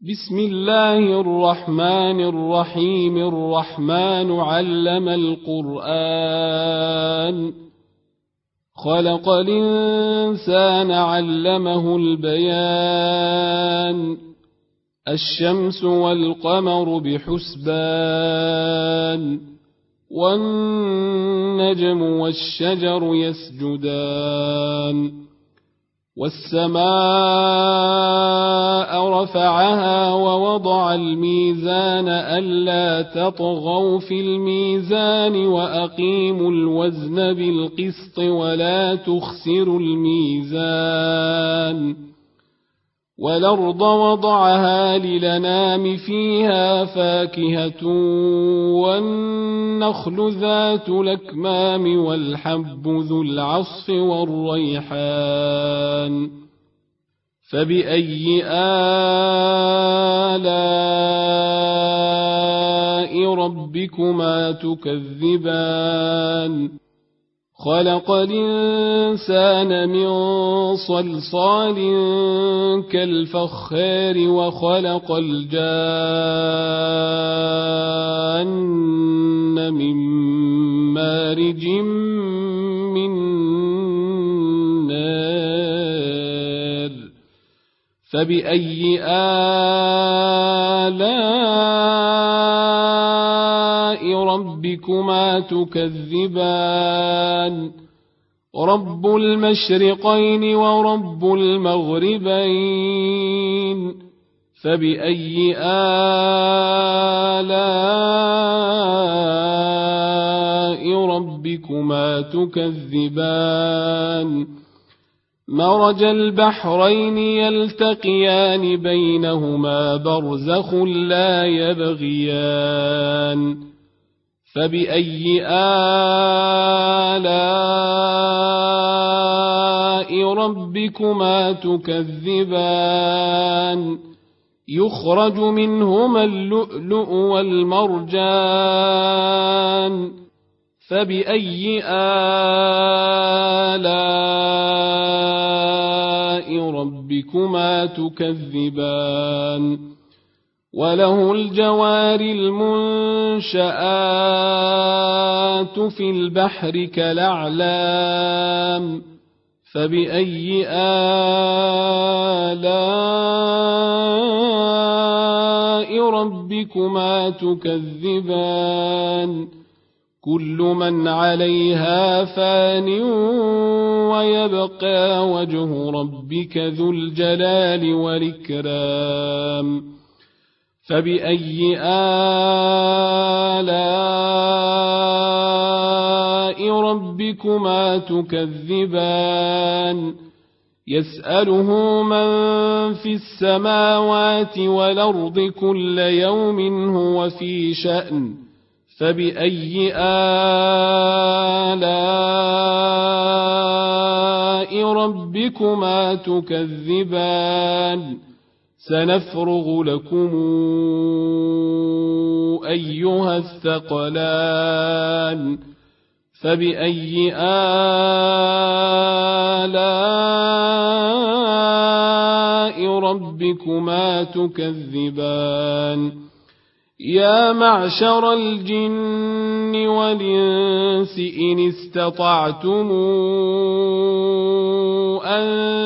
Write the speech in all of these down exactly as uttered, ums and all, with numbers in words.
بسم الله الرحمن الرحيم. الرحمن علم القرآن، خلق الإنسان علمه البيان. الشمس والقمر بحسبان، والنجم والشجر يسجدان. والسماء رفعها ووضع الميزان ألا تطغوا في الميزان وأقيموا الوزن بالقسط ولا تخسروا الميزان. والأرض وضعها للأنام فيها فاكهة والنخل ذات الأكمام والحب ذو العصف والريحان. فبأي آلاء ربكما تكذبان؟ خلق الإنسان من صلصال كالفخار وخلق الجان من مارج من نار. فبأي آلاء ربكما تكذبان؟ رب المشرقين ورب المغربين. فبأي آلاء ربكما تكذبان؟ مرج البحرين يلتقيان بينهما برزخ لا يبغيان. فبأي آلاء ربكما تكذبان؟ يخرج منهما اللؤلؤ والمرجان. فبأي آلاء ربكما تكذبان؟ وله الجوار المنشآت في البحر كالأعلام. فبأي آلاء ربكما تكذبان؟ كل من عليها فان ويبقى وجه ربك ذو الجلال والإكرام. فبأي آلاء ربكما تكذبان؟ يسأله من في السماوات والأرض كل يوم هو في شأن. فبأي آلاء ربكما تكذبان؟ سنفرغ لكم أيها الثقلان. فبأي آلاء ربكما تكذبان؟ يا معشر الجن والإنس إن استطعتم أن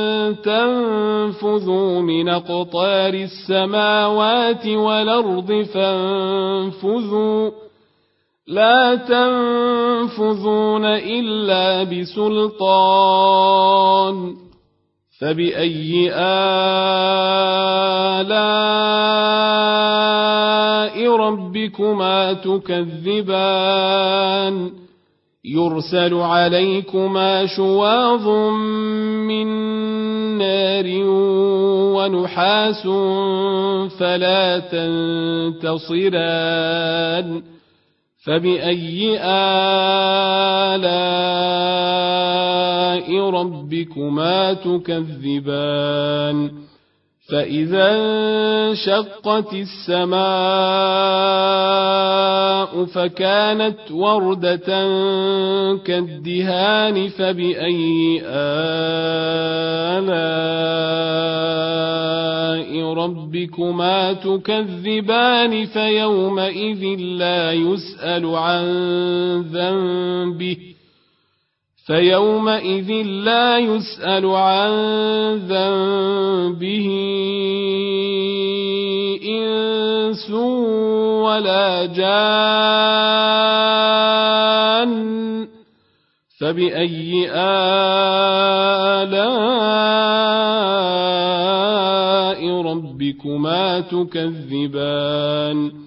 تنفذوا من أقطار السماوات والأرض فانفذوا، لا تنفذون إلا بسلطان. فبأي آلاء ربكما تكذبان؟ يرسل عليكما شواظ من نار ونحاس فلا تنتصران. فبأي آلاء ربكما تكذبان؟ فإذا انشقت السماء فكانت وردة كالدهان فبأي آلاء ربكما تكذبان فيومئذ لا يسأل عن ذنبه فيومئذ لا يسأل عن ذنبه إنس ولا جان فبأي آلاء ربكما تكذبان